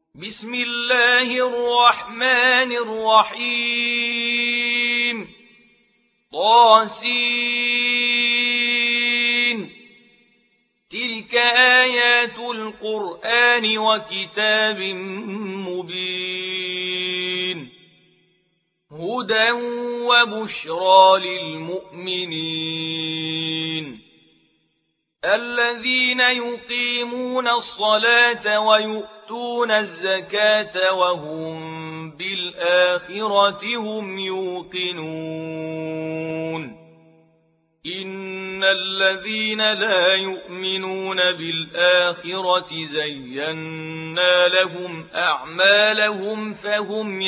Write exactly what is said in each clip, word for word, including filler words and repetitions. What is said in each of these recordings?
بسم الله الرحمن الرحيم طاسين تلك آيات القرآن وكتاب مبين هدى وبشرى للمؤمنين الذين يقيمون الصلاة ويؤتون الزكاة وهم بالآخرة هم يوقنون إن الذين لا يؤمنون بالآخرة زينا لهم أعمالهم فهم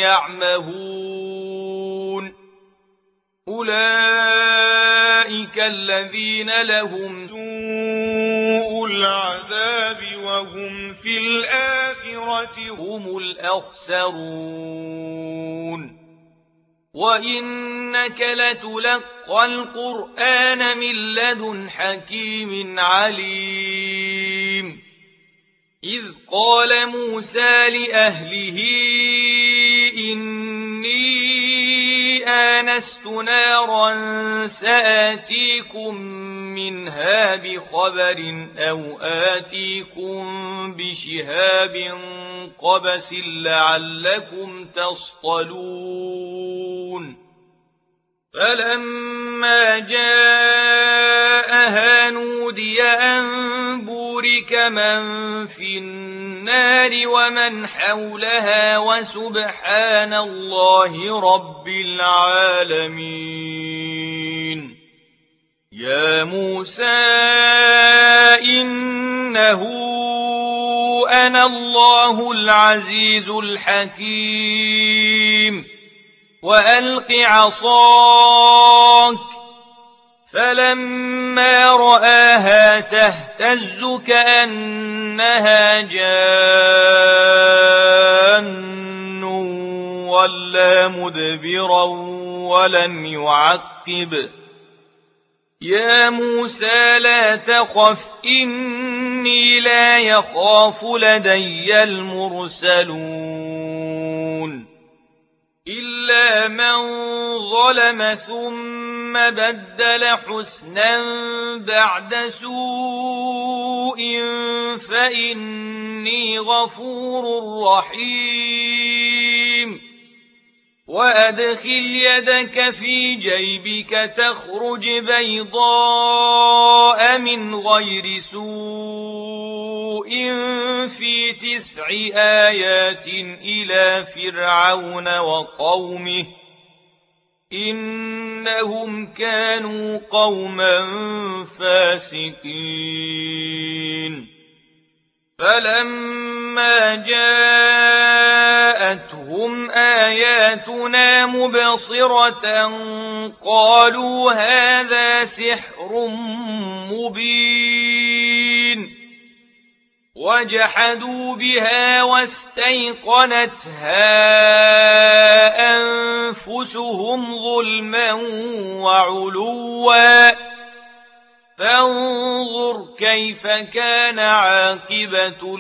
يعمهون أولئك الذين لهم سوء العذاب وهم في الآخرة هم الأخسرون وإنك لتلقى القرآن من لدن حكيم عليم إذ قال موسى لأهله إني آنست نارا سآتيكم منها بخبر أو آتيكم بشهاب قبس لعلكم تصطلون فلما جاءها نودي أن بورك من في النار ومن حولها وسبحان الله رب العالمين يا موسى إنه أنا الله العزيز الحكيم وألق عصاك فلما رآها تهتز كأنها جان ولا مدبرا ولم يعقب يا موسى لا تخف إني لا يخاف لدي المرسلون إلا من ظلم ثم بدل حسنا بعد سوء فإني غفور رحيم وأدخل يدك في جيبك تخرج بيضاء من غير سوء في تسع آيات إلى فرعون وقومه إنهم كانوا قوما فاسقين فلما جاءتهم آياتنا مبصرة قالوا هذا سحر مبين وجحدوا بها واستيقنتها أنفسهم ظلما وعلوا فانظر كيف كان عاقبة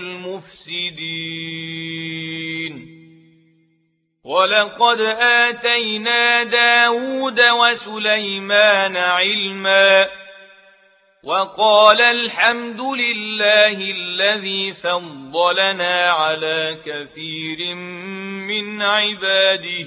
المفسدين ولقد آتينا داود وسليمان علما وقال الحمد لله الذي فضلنا على كثير من عباده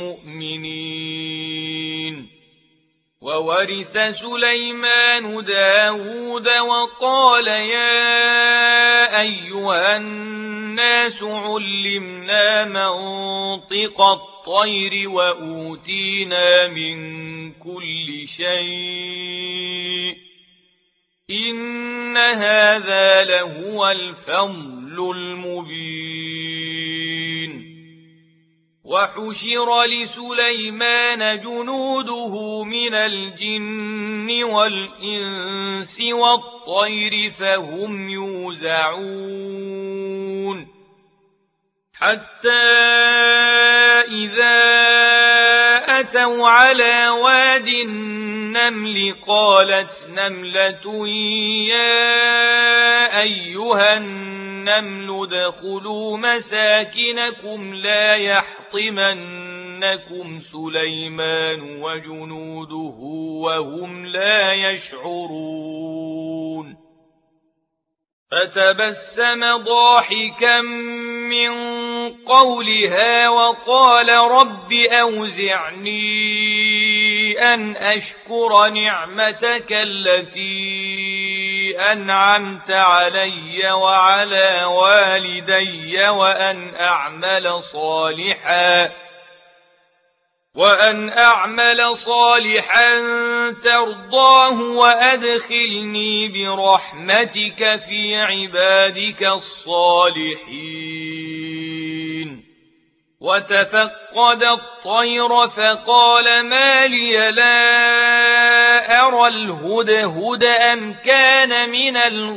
المؤمنين وورث سليمان داود وقال يا أيها الناس علمنا منطق الطير وأوتينا من كل شيء إن هذا لهو الفضل المبين وحشر لسليمان جنوده من الجن والإنس والطير فهم يوزعون حتى إذا أتوا على واد النمل قالت نملة يا أيها النمل النمل ادخلوا مساكنكم لا يحطمنكم سليمان وجنوده وهم لا يشعرون فتبسم ضاحكا من قولها وقال رب أوزعني أن أشكر نعمتك التي أنعمت علي وعلى والدي وأن أعمل صالحا وأن أعمل صالحا ترضاه وأدخلني برحمتك في عبادك الصالحين وتفقد الطير فقال ما لي لا أرى الهدهد أم كان من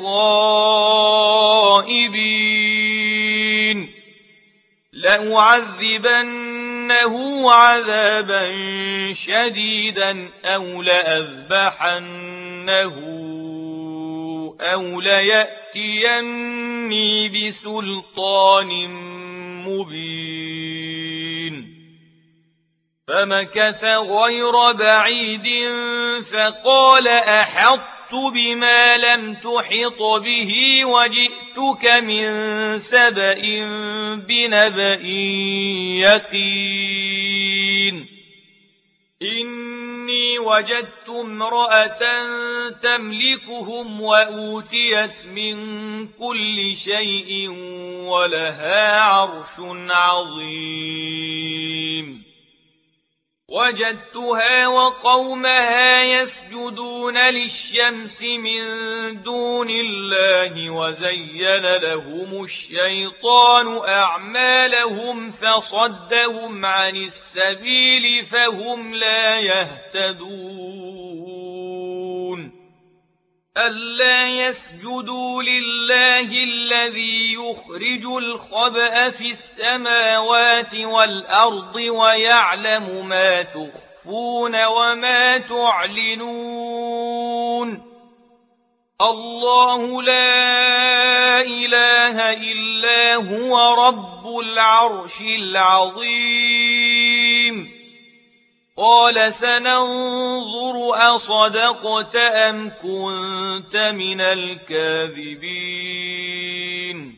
الغائبين لأعذبنه عذابا شديدا أو لأذبحنه أو ليأتيني بسلطان مبين فمكث غير بعيد فقال أحطت بما لم تحط به وجئتك من سبأ بنبأ يقين إني وجدت امرأة تملكهم وأوتيت من كل شيء ولها عرش عظيم وجدتها وقومها يسجدون للشمس من دون الله وزين لهم الشيطان أعمالهم فصدهم عن السبيل فهم لا يهتدون ألا يسجدوا لله الذي يخرج الخبأ في السماوات والأرض ويعلم ما تخفون وما تعلنون الله لا إله إلا هو رب العرش العظيم قال سننظر أصدقت أم كنت من الكاذبين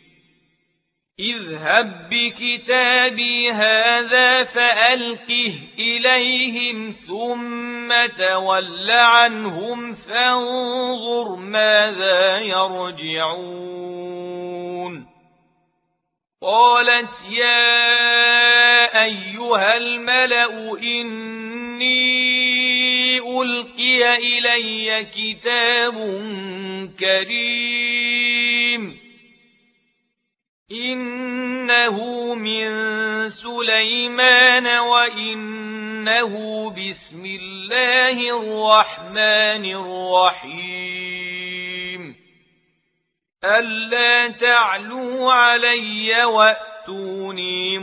اذهب بكتابي هذا فألقه إليهم ثم تول عنهم فانظر ماذا يرجعون قالت يا أيها الملأ إني ألقي إلي كتاب كريم إنه من سليمان وإنه بسم الله الرحمن الرحيم ألا تعلوا علي وأتوني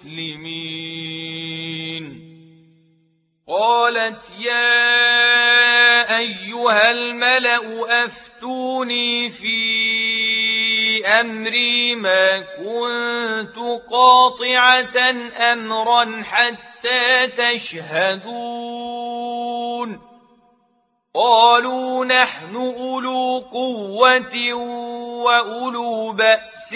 مسلمين قالت يا أيها الملأ أفتوني في أمري ما كنت قاطعة أمرا حتى تشهدون قالوا نحن أولو قوة وأولو بأس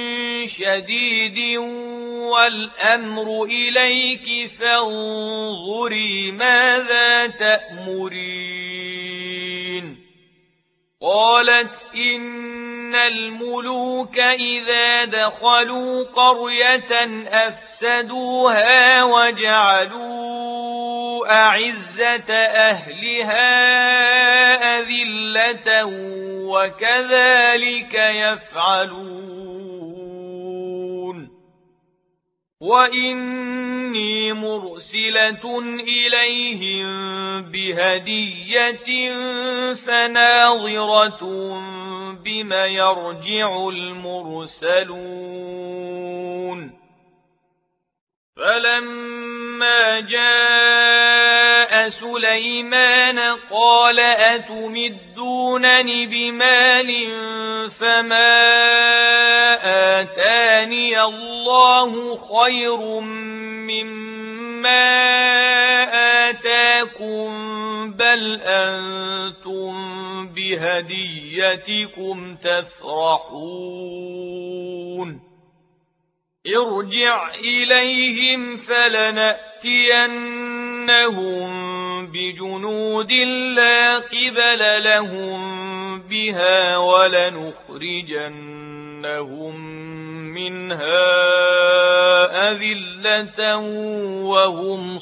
شديد والأمر إليك فانظري ماذا تأمرين قالت إن الملوك إذا دخلوا قرية أفسدوها وجعلوا أعزة أهلها أذلة وكذلك يفعلون وإني مرسلة إليهم بهدية فناظرة بما يرجع المرسلون فلما جاء سليمان قال أتمدونني بمال فما آتاني الله خير مما آتاكم بل أنتم بهديتكم تفرحون ارجع إليهم فلنأتينهم بجنود لا قبل لهم بها ولنخرجنهم منها أذلة وهم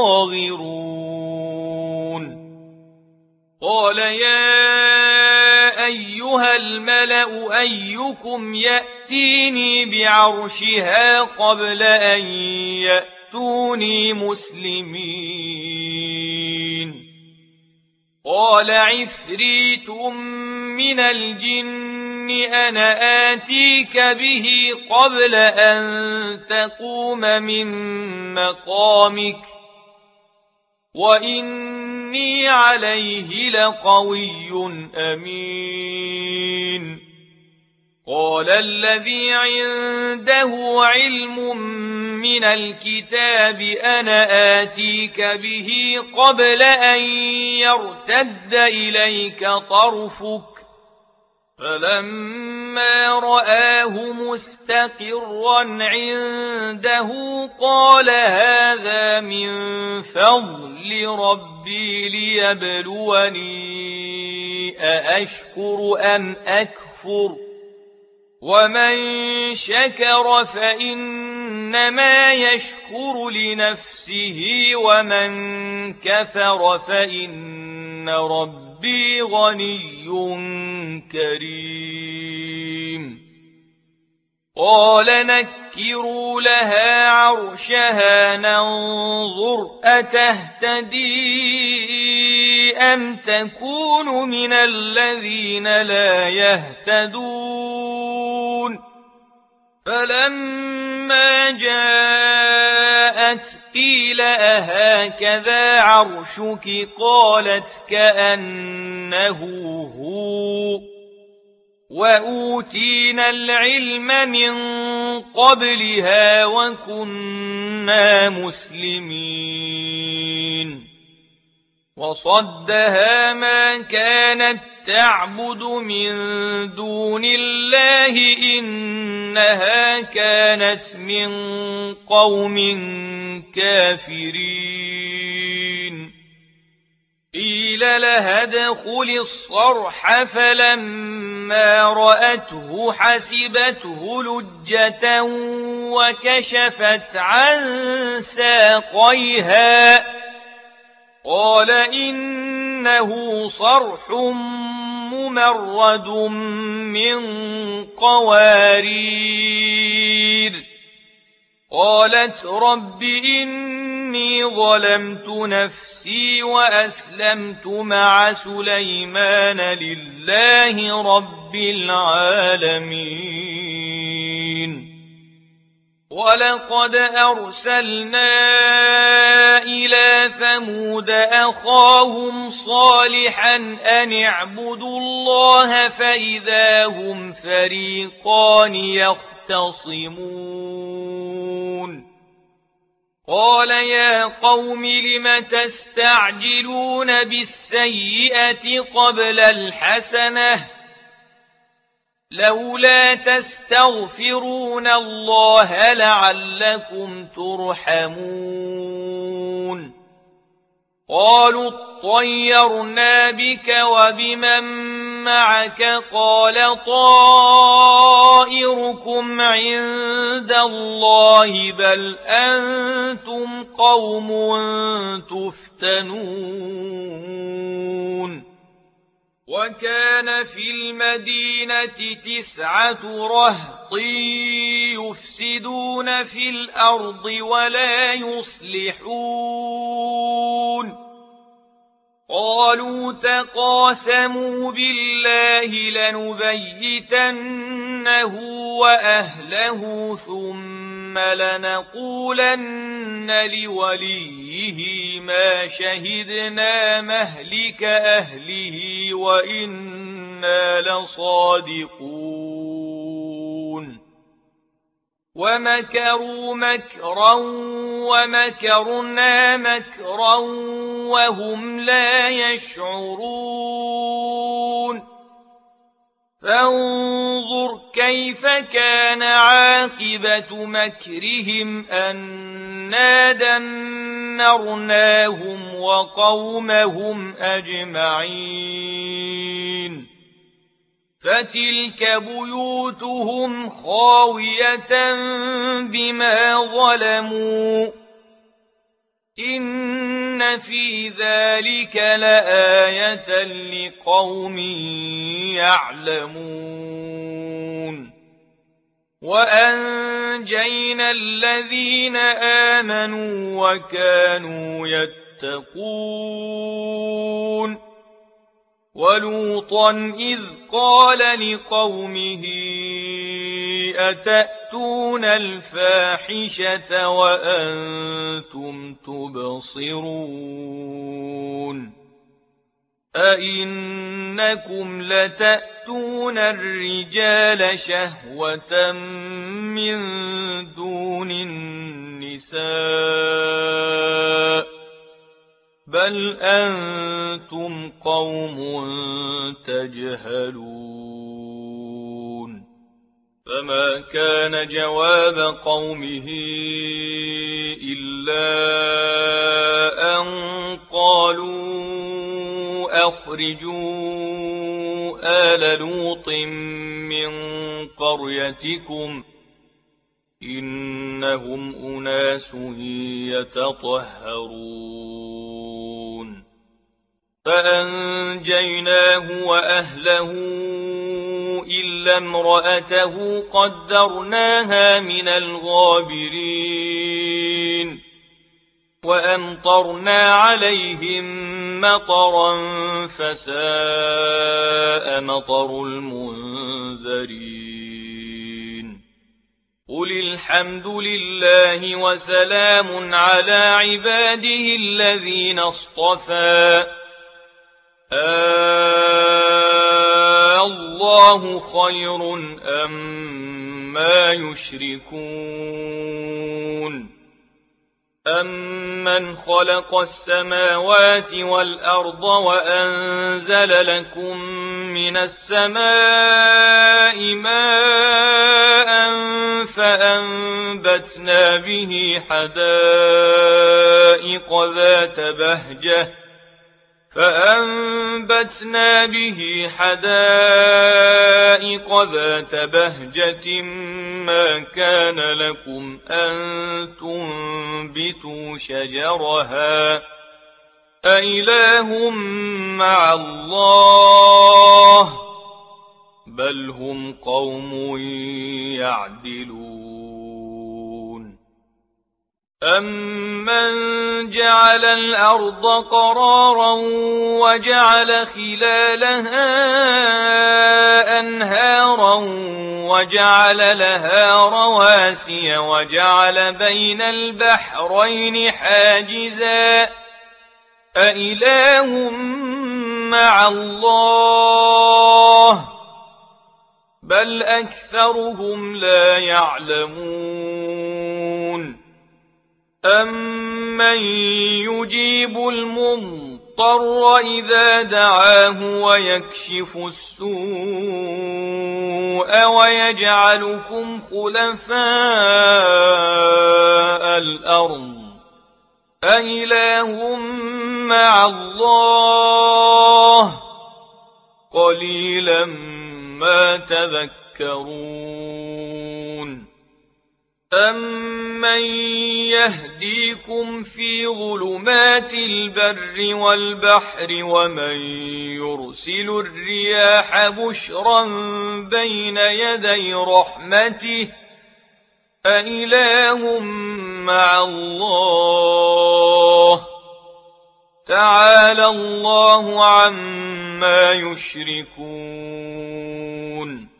صاغرون قال يا أيها الملأ أيكم يأتيني بعرشها قبل أن يأتوني مسلمين قال عفريت من الجن أنا آتيك به قبل أن تقوم من مقامك وإني عليه لقوي أمين قال الذي عنده علم من الكتاب أنا آتيك به قبل أن يرتد إليك طرفك فلما رآه مستقرا عنده قال هذا من فضل ربي ليبلوني أأشكر أم أكفر ومن شكر فإنما يشكر لنفسه ومن كفر فإن ربي غني كريم قال نكروا لها عرشها ننظر أتهتدي أم تكون من الذين لا يهتدون فلما جاءت قيل أهكذا عرشك قالت كأنه هو وأوتينا العلم من قبلها وكنا مسلمين وصدها ما كانت تعبد من دون الله إنها كانت من قوم كافرين قيل لها ادخل الصرح فلما رأته حسبته لجة وكشفت عن ساقيها قال إنه صرح ممرد من قوارير قالت رب إني ظلمت نفسي وأسلمت مع سليمان لله رب العالمين ولقد أرسلنا إلى ثمود أخاهم صالحا أن اعبدوا الله فإذا هم فريقان يختصمون قال يا قوم لم تستعجلون بالسيئة قبل الحسنة لولا تستغفرون الله لعلكم ترحمون قالوا اطيرنا بك وبمن معك قال طائركم عند الله بل أنتم قوم تفتنون وكان في المدينة تسعة رهط يفسدون في الأرض ولا يصلحون قالوا تقاسموا بالله لنبيتنه وأهله ثم لنقولن لوليه ما شهدنا مهلك أهله وإنا لصادقون ومكروا مكرا ومكرنا مكرا وهم لا يشعرون فانظر كيف كان عاقبة مكرهم أنا دمرناهم وقومهم أجمعين فتلك بيوتهم خاوية بما ظلموا إن في ذلك لآية لقوم يعلمون وأنجينا الذين آمنوا وكانوا يتقون ولوطا إذ قال لقومه أتأتون الفاحشة وأنتم تبصرون أئنكم لتأتون الرجال شهوة من دون النساء بل أنتم قوم تجهلون فما كان جواب قومه إلا أن قالوا أخرجوا آل لوط من قريتكم إنهم أناس يتطهرون فأنجيناه وأهله إلا امرأته قدرناها من الغابرين وأمطرنا عليهم مطرا فساء مطر المنذرين قل الحمد لله وسلام على عباده الذين اصطفى آه الله خير أما يشركون أمن خلق السماوات والأرض وأنزل لكم من السماء ماء فأنبتنا به حدائق ذات بهجة فأنبتنا به حدائق ذات بهجة ما كان لكم أن تنبتوا شجرها أإله مع الله بل هم قوم يعدلون أمن جعل الأرض قرارا وجعل خلالها أنهارا وجعل لها رواسي وجعل بين البحرين حاجزا أإله مع الله بل أكثرهم لا يعلمون أمن يجيب المضطر إذا دعاه ويكشف السوء ويجعلكم خلفاء الأرض أإله مع الله قليلا ما تذكرون أمن يهديكم في ظلمات البر والبحر ومن يرسل الرياح بشرا بين يدي رحمته أإله مع الله تعالى الله عما يشركون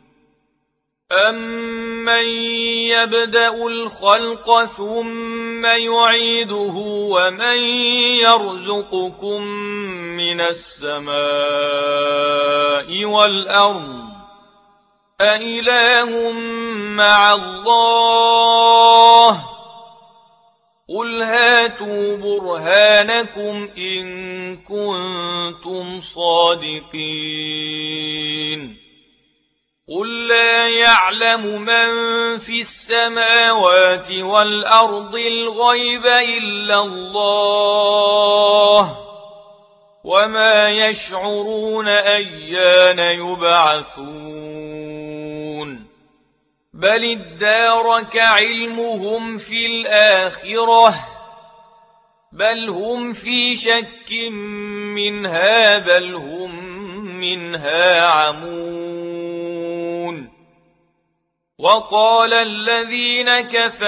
أمن يبدأ الخلق ثم يعيده ومن يرزقكم من السماء والأرض أإله مع الله قل هاتوا برهانكم إن كنتم صادقين قل لا يعلم من في السماوات والأرض الغيب إلا الله وما يشعرون أيان يبعثون بل ادارك علمهم في الآخرة بل هم في شك منها بل هم منها عمون وقال الذين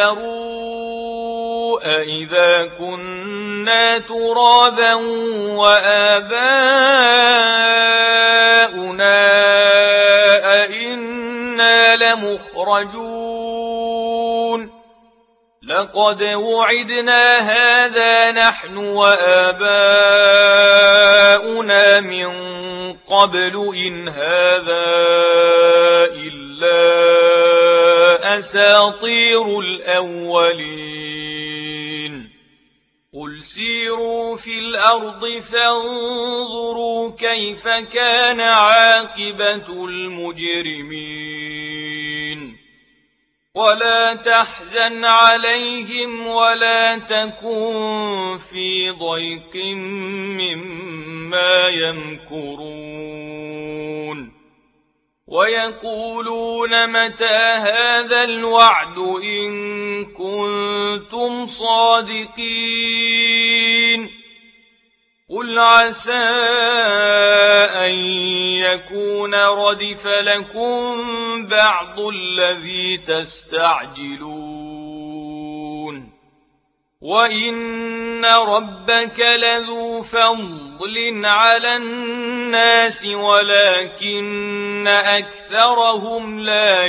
كفروا أإذا كنا ترابا وآباؤنا أئنا لمخرجون لقد وعدنا هذا نحن وآباؤنا من قبل إن هذا إلا أساطير الأولين قل سيروا في الأرض فانظروا كيف كان عاقبة المجرمين ولا تحزن عليهم ولا تكن في ضيق مما يمكرون ويقولون متى هذا الوعد إن كنتم صادقين قل عسى أن يكون ردف لكم بعض الذي تستعجلون وإن ربك لذو فضل على الناس ولكن أكثرهم لا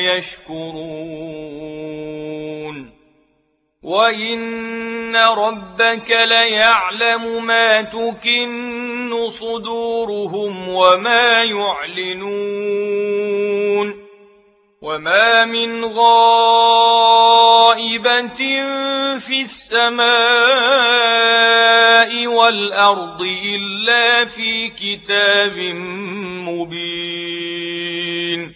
يشكرون وإن ربك ليعلم ما تكن صدورهم وما يعلنون وما من غائبة في السماء والأرض إلا في كتاب مبين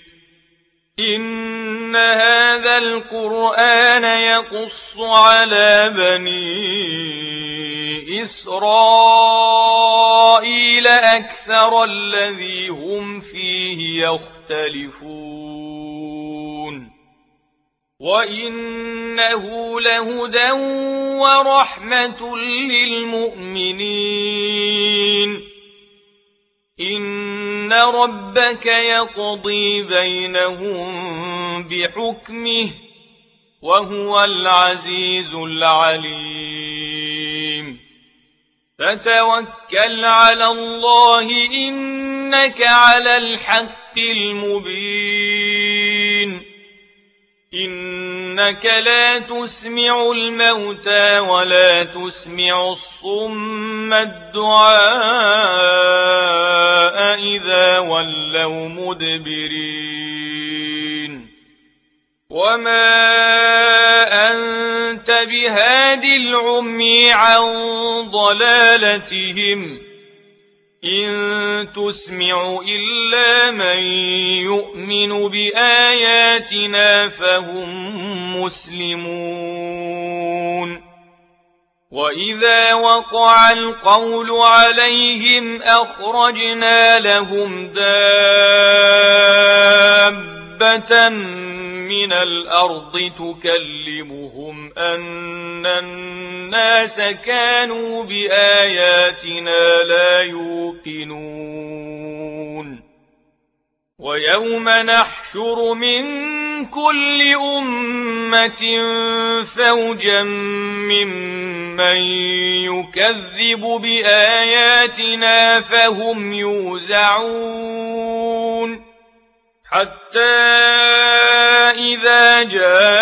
إن هذا القرآن يقص على بني إسرائيل أكثر الذي هم فيه يختلفون وإنه لهدى ورحمة للمؤمنين إن ربك يقضي بينهم بحكمه وهو العزيز العليم فتوكل على الله إنك على الحق المبين إنك لا تسمع الموتى ولا تسمع الصم الدعاء إذا ولوا مدبرين وما أنت بهاد العمي عن ضلالتهم إن تسمع إلا من يؤمن بآياتنا فهم مسلمون وإذا وقع القول عليهم أخرجنا لهم دابة من الأرض تكلمهم أن الناس كانوا بآياتنا لا يوقنون ويوم نحشر من كل أمة فوجا ممن يكذب بآياتنا فهم يوزعون حتى إذا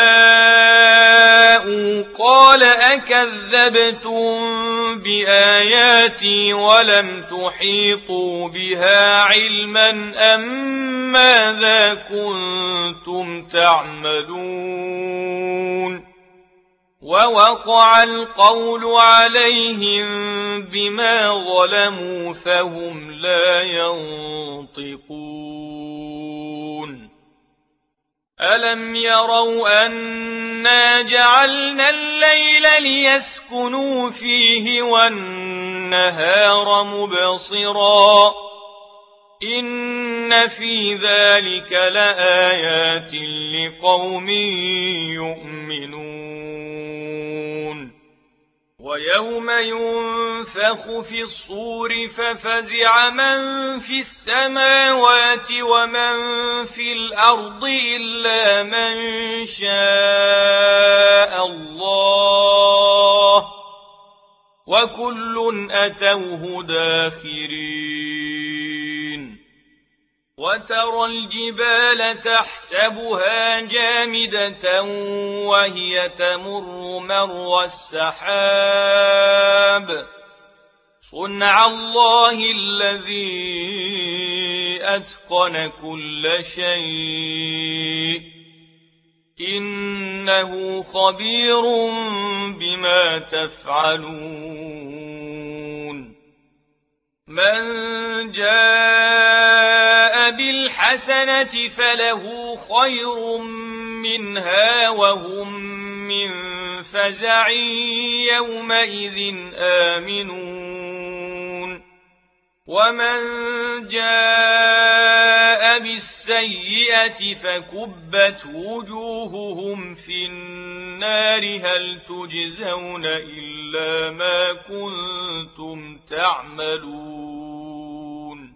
جاءوا قال أكذبتم بآياتي ولم تحيطوا بها علما أم ماذا كنتم تعملون ووقع القول عليهم بما ظلموا فهم لا ينطقون ألم يروا أنا جعلنا الليل ليسكنوا فيه والنهار مبصرا إن في ذلك لآيات لقوم يؤمنون ويوم ينفخ في الصور ففزع من في السماوات ومن في الأرض إلا من شاء الله وكل أتوه داخرين وترى الجبال تحسبها جامدة وهي تمر مر السحاب صنع الله الذي أتقن كل شيء إنه خبير بما تفعلون من جاء بالحسنة فله خير منها وهم من فزع يومئذ آمنون ومن جاء بالسيئة فكبت وجوههم في النار هل تجزون إلا ما كنتم تعملون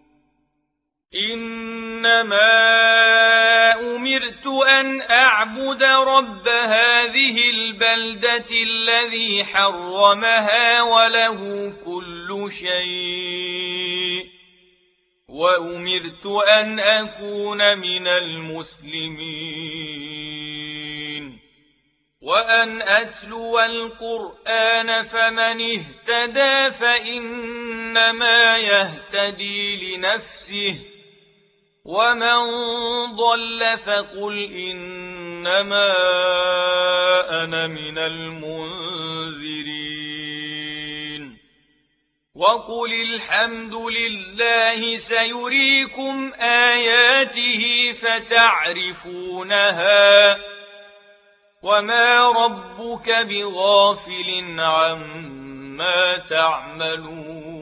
إنما أمرت أن أعبد رب هذه البلدة الذي حرمها وله كل شيء وأمرت أن أكون من المسلمين وأن أتلو القرآن فمن اهتدى فإنما يهتدي لنفسه ومن ضل فقل إنما أنا من المنذرين وقل الحمد لله سيريكم آياته فتعرفونها وما ربك بغافل عما تعملون